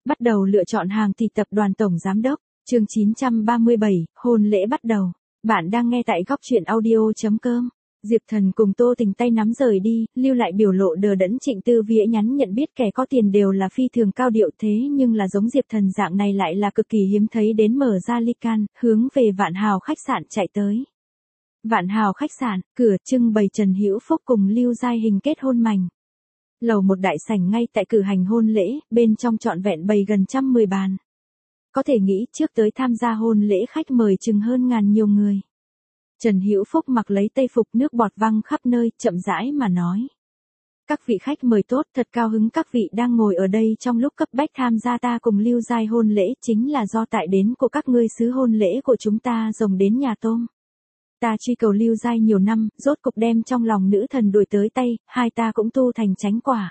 Bắt đầu lựa chọn hàng thì tập đoàn tổng giám đốc, chương 937, hôn lễ bắt đầu. Bạn đang nghe tại góc truyện audio.com. Diệp Thần cùng Tô Tình tay nắm rời đi, lưu lại biểu lộ đờ đẫn. Trịnh Tư Viễn nhắn nhận biết kẻ có tiền đều là phi thường cao điệu, thế nhưng là giống Diệp Thần dạng này lại là cực kỳ hiếm thấy, đến mở ra ly can, hướng về Vạn Hào khách sạn chạy tới. Vạn Hào khách sạn, cửa trưng bày Trần Hữu Phúc cùng Lưu Giai Hình kết hôn mành. Lầu một đại sảnh ngay tại cử hành hôn lễ, bên trong trọn vẹn bày gần 110 bàn. Có thể nghĩ trước tới tham gia hôn lễ khách mời chừng hơn ngàn nhiều người. Trần Hữu Phúc mặc lấy tây phục, nước bọt văng khắp nơi, chậm rãi mà nói. Các vị khách mời tốt, thật cao hứng các vị đang ngồi ở đây trong lúc cấp bách tham gia ta cùng Lưu Giai hôn lễ, chính là do tại đến của các ngươi sứ hôn lễ của chúng ta rồng đến nhà tôm. Ta truy cầu Lưu Giai nhiều năm, rốt cục đem trong lòng nữ thần đuổi tới tay, hai ta cũng tu thành chánh quả.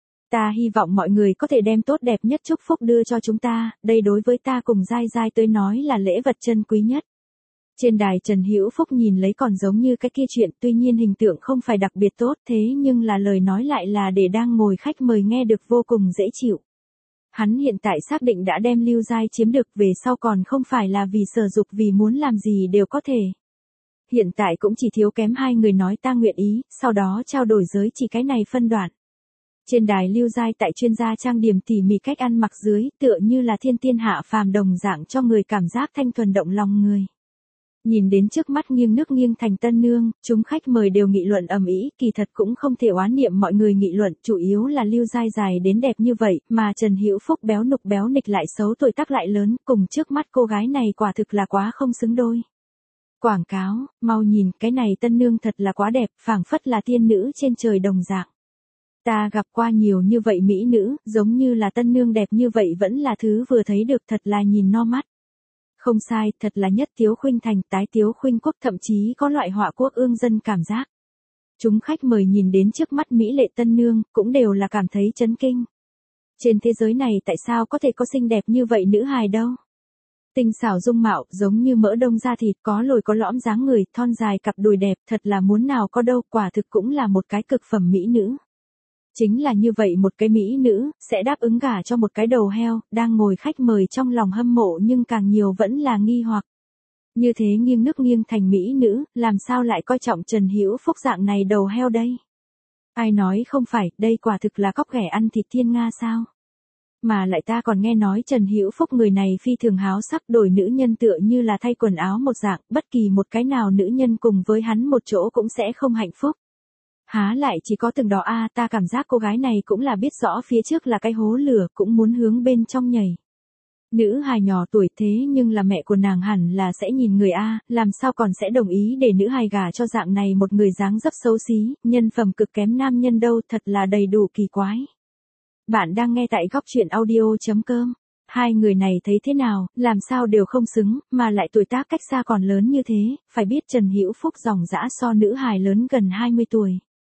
Ta hy vọng mọi người có thể đem tốt đẹp nhất chúc phúc đưa cho chúng ta, đây đối với ta cùng Giai Giai tới nói là lễ vật chân quý nhất. Trên đài Trần Hữu Phúc nhìn lấy còn giống như cái kia chuyện, tuy nhiên hình tượng không phải đặc biệt tốt, thế nhưng là lời nói lại là để đang ngồi khách mời nghe được vô cùng dễ chịu. Hắn hiện tại xác định đã đem Lưu Giai chiếm được, về sau còn không phải là vì sở dục, vì muốn làm gì đều có thể. Hiện tại cũng chỉ thiếu kém hai người nói ta nguyện ý, sau đó trao đổi giới chỉ cái này phân đoạn. Trên đài Lưu Giai tại chuyên gia trang điểm tỉ mỉ cách ăn mặc dưới, tựa như là thiên tiên hạ phàm đồng dạng, cho người cảm giác thanh thuần động lòng người. Nhìn đến trước mắt nghiêng nước nghiêng thành tân nương, chúng khách mời đều nghị luận ầm ĩ, kỳ thật cũng không thể oán niệm mọi người nghị luận, chủ yếu là Lưu Giai dài đến đẹp như vậy, mà Trần Hữu Phúc béo nục béo nịch lại xấu, tuổi tác lại lớn, cùng trước mắt cô gái này quả thực là quá không xứng đôi. Quảng cáo, mau nhìn, cái này tân nương thật là quá đẹp, phảng phất là tiên nữ trên trời đồng dạng. Ta gặp qua nhiều như vậy mỹ nữ, giống như là tân nương đẹp như vậy vẫn là thứ vừa thấy được, thật là nhìn no mắt. Không sai, thật là nhất tiếu khuynh thành, tái tiếu khuynh quốc, thậm chí có loại họa quốc ương dân cảm giác. Chúng khách mời nhìn đến trước mắt mỹ lệ tân nương, cũng đều là cảm thấy chấn kinh. Trên thế giới này tại sao có thể có xinh đẹp như vậy nữ hài đâu? Tinh xảo dung mạo, giống như mỡ đông da thịt, có lồi có lõm dáng người, thon dài cặp đùi đẹp, thật là muốn nào có đâu, quả thực cũng là một cái cực phẩm mỹ nữ. Chính là như vậy một cái mỹ nữ, sẽ đáp ứng gả cho một cái đầu heo, đang ngồi khách mời trong lòng hâm mộ nhưng càng nhiều vẫn là nghi hoặc. Như thế nghiêng nước nghiêng thành mỹ nữ, làm sao lại coi trọng Trần Hữu Phúc dạng này đầu heo đây? Ai nói không phải, đây quả thực là cóc ghẻ ăn thịt thiên Nga sao? Mà lại ta còn nghe nói Trần Hữu Phúc người này phi thường háo sắc, đổi nữ nhân tựa như là thay quần áo một dạng, bất kỳ một cái nào nữ nhân cùng với hắn một chỗ cũng sẽ không hạnh phúc. Há lại chỉ có từng đó a, ta cảm giác cô gái này cũng là biết rõ phía trước là cái hố lửa, cũng muốn hướng bên trong nhảy. Nữ hài nhỏ tuổi thế nhưng là mẹ của nàng hẳn là sẽ nhìn người a, làm sao còn sẽ đồng ý để nữ hài gả cho dạng này một người dáng dấp xấu xí, nhân phẩm cực kém nam nhân đâu, thật là đầy đủ kỳ quái. Bạn đang nghe tại góc truyện audio.com. Hai người này thấy thế nào, làm sao đều không xứng, mà lại tuổi tác cách xa còn lớn như thế, phải biết Trần Hữu Phúc dòng dã so nữ hài lớn gần 20 tuổi.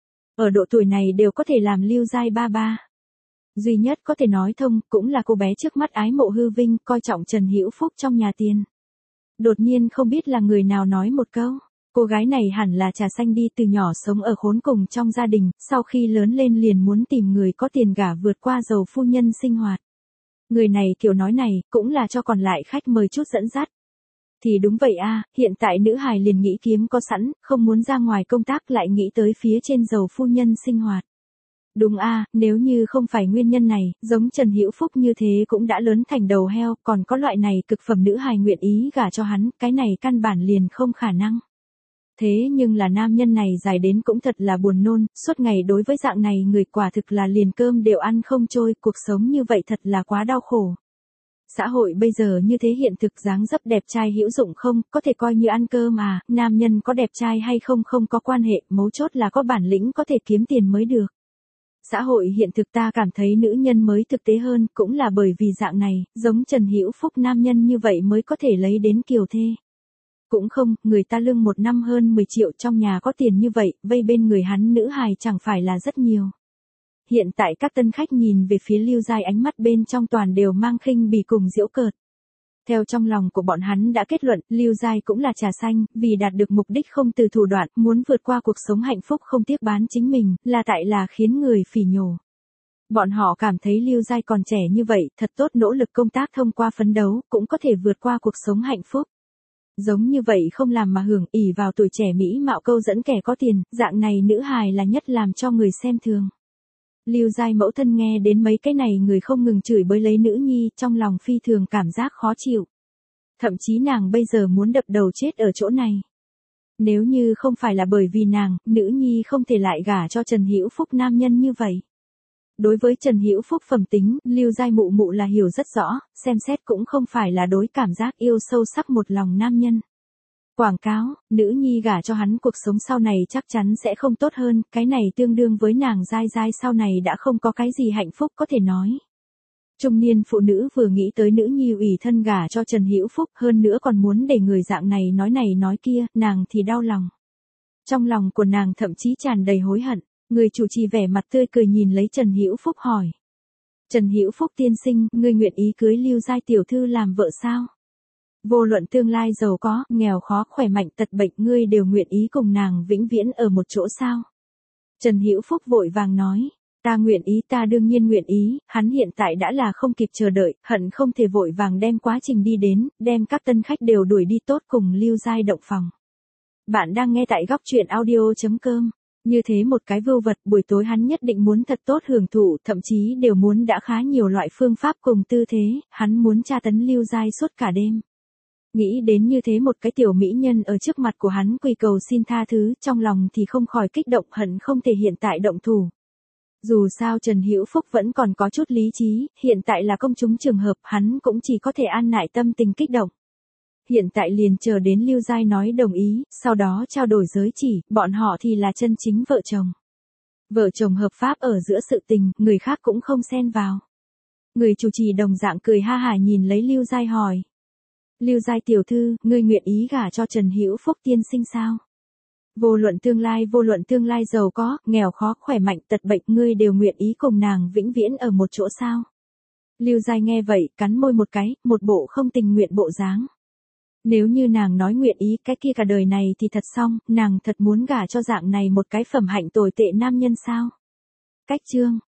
Ở độ tuổi này đều có thể làm Lưu Giai ba ba. Duy nhất có thể nói thông, cũng là cô bé trước mắt ái mộ hư vinh, coi trọng Trần Hữu Phúc trong nhà tiền. Đột nhiên không biết là người nào nói một câu, cô gái này hẳn là trà xanh đi, từ nhỏ sống ở khốn cùng trong gia đình, sau khi lớn lên liền muốn tìm người có tiền gả vượt qua giàu phu nhân sinh hoạt. Người này kiểu nói này, cũng là cho còn lại khách mời chút dẫn dắt. Thì đúng vậy a, hiện tại nữ hài liền nghĩ kiếm có sẵn, không muốn ra ngoài công tác, lại nghĩ tới phía trên giàu phu nhân sinh hoạt. Đúng a, nếu như không phải nguyên nhân này, giống Trần Hữu Phúc như thế cũng đã lớn thành đầu heo, còn có loại này cực phẩm nữ hài nguyện ý gả cho hắn, cái này căn bản liền không khả năng. Thế nhưng là nam nhân này dài đến cũng thật là buồn nôn, suốt ngày đối với dạng này người quả thực là liền cơm đều ăn không trôi, cuộc sống như vậy thật là quá đau khổ. Xã hội bây giờ như thế, hiện thực dáng dấp đẹp trai hữu dụng không, có thể coi như ăn cơm à, nam nhân có đẹp trai hay không không có quan hệ, mấu chốt là có bản lĩnh có thể kiếm tiền mới được. Xã hội hiện thực ta cảm thấy nữ nhân mới thực tế hơn, cũng là bởi vì dạng này, giống Trần Hữu Phúc nam nhân như vậy mới có thể lấy đến kiều thê. Cũng không, người ta lương một năm hơn 10 triệu, trong nhà có tiền như vậy, vây bên người hắn nữ hài chẳng phải là rất nhiều. Hiện tại các tân khách nhìn về phía Lưu Giai, ánh mắt bên trong toàn đều mang khinh bỉ cùng giễu cợt. Theo trong lòng của bọn hắn đã kết luận, Lưu Giai cũng là trà xanh, vì đạt được mục đích không từ thủ đoạn, muốn vượt qua cuộc sống hạnh phúc không tiếc bán chính mình, là tại là khiến người phỉ nhổ. Bọn họ cảm thấy Lưu Giai còn trẻ như vậy, thật tốt nỗ lực công tác thông qua phấn đấu, cũng có thể vượt qua cuộc sống hạnh phúc. Giống như vậy không làm mà hưởng, ỷ vào tuổi trẻ mỹ mạo câu dẫn kẻ có tiền, dạng này nữ hài là nhất làm cho người xem thường. Lưu Giai mẫu thân nghe đến mấy cái này người không ngừng chửi bới lấy nữ nhi, trong lòng phi thường cảm giác khó chịu. Thậm chí nàng bây giờ muốn đập đầu chết ở chỗ này. Nếu như không phải là bởi vì nàng, nữ nhi không thể lại gả cho Trần Hữu Phúc nam nhân như vậy. Đối với Trần Hữu Phúc phẩm tính, Lưu Giai mụ mụ là hiểu rất rõ, xem xét cũng không phải là đối cảm giác yêu sâu sắc một lòng nam nhân. Quảng cáo, nữ nhi gả cho hắn cuộc sống sau này chắc chắn sẽ không tốt hơn, cái này tương đương với nàng Giai Giai sau này đã không có cái gì hạnh phúc có thể nói. Trung niên phụ nữ vừa nghĩ tới nữ nhi ủy thân gả cho Trần Hữu Phúc, hơn nữa còn muốn để người dạng này nói kia, nàng thì đau lòng. Trong lòng của nàng thậm chí tràn đầy hối hận. Người chủ trì vẻ mặt tươi cười nhìn lấy Trần Hữu Phúc hỏi. Trần Hữu Phúc tiên sinh, ngươi nguyện ý cưới Lưu Giai tiểu thư làm vợ sao? Vô luận tương lai giàu có, nghèo khó, khỏe mạnh, tật bệnh, ngươi đều nguyện ý cùng nàng vĩnh viễn ở một chỗ sao? Trần Hữu Phúc vội vàng nói. Ta nguyện ý, ta đương nhiên nguyện ý, hắn hiện tại đã là không kịp chờ đợi, hận không thể vội vàng đem quá trình đi đến, đem các tân khách đều đuổi đi tốt cùng Lưu Giai động phòng. Bạn đang nghe tại góc truyện audio.com. Như thế một cái vưu vật, buổi tối hắn nhất định muốn thật tốt hưởng thụ, thậm chí đều muốn đã khá nhiều loại phương pháp cùng tư thế, hắn muốn tra tấn Lưu Giai suốt cả đêm. Nghĩ đến như thế một cái tiểu mỹ nhân ở trước mặt của hắn quỳ cầu xin tha thứ, trong lòng thì không khỏi kích động, hận không thể hiện tại động thủ. Dù sao Trần Hữu Phúc vẫn còn có chút lý trí, hiện tại là công chúng trường hợp, hắn cũng chỉ có thể an nại tâm tình kích động. Hiện tại liền chờ đến Lưu Giai nói đồng ý, sau đó trao đổi giới chỉ, bọn họ thì là chân chính vợ chồng. Vợ chồng hợp pháp ở giữa sự tình, người khác cũng không xen vào. Người chủ trì đồng dạng cười ha hả nhìn lấy Lưu Giai hỏi. Lưu Giai tiểu thư, ngươi nguyện ý gả cho Trần Hữu Phúc tiên sinh sao? Vô luận tương lai giàu có, nghèo khó, khỏe mạnh, tật bệnh, ngươi đều nguyện ý cùng nàng vĩnh viễn ở một chỗ sao? Lưu Giai nghe vậy, cắn môi một cái, một bộ không tình nguyện bộ dáng. Nếu như nàng nói nguyện ý, cái kia cả đời này thì thật xong, nàng thật muốn gả cho dạng này một cái phẩm hạnh tồi tệ nam nhân sao? Cách chương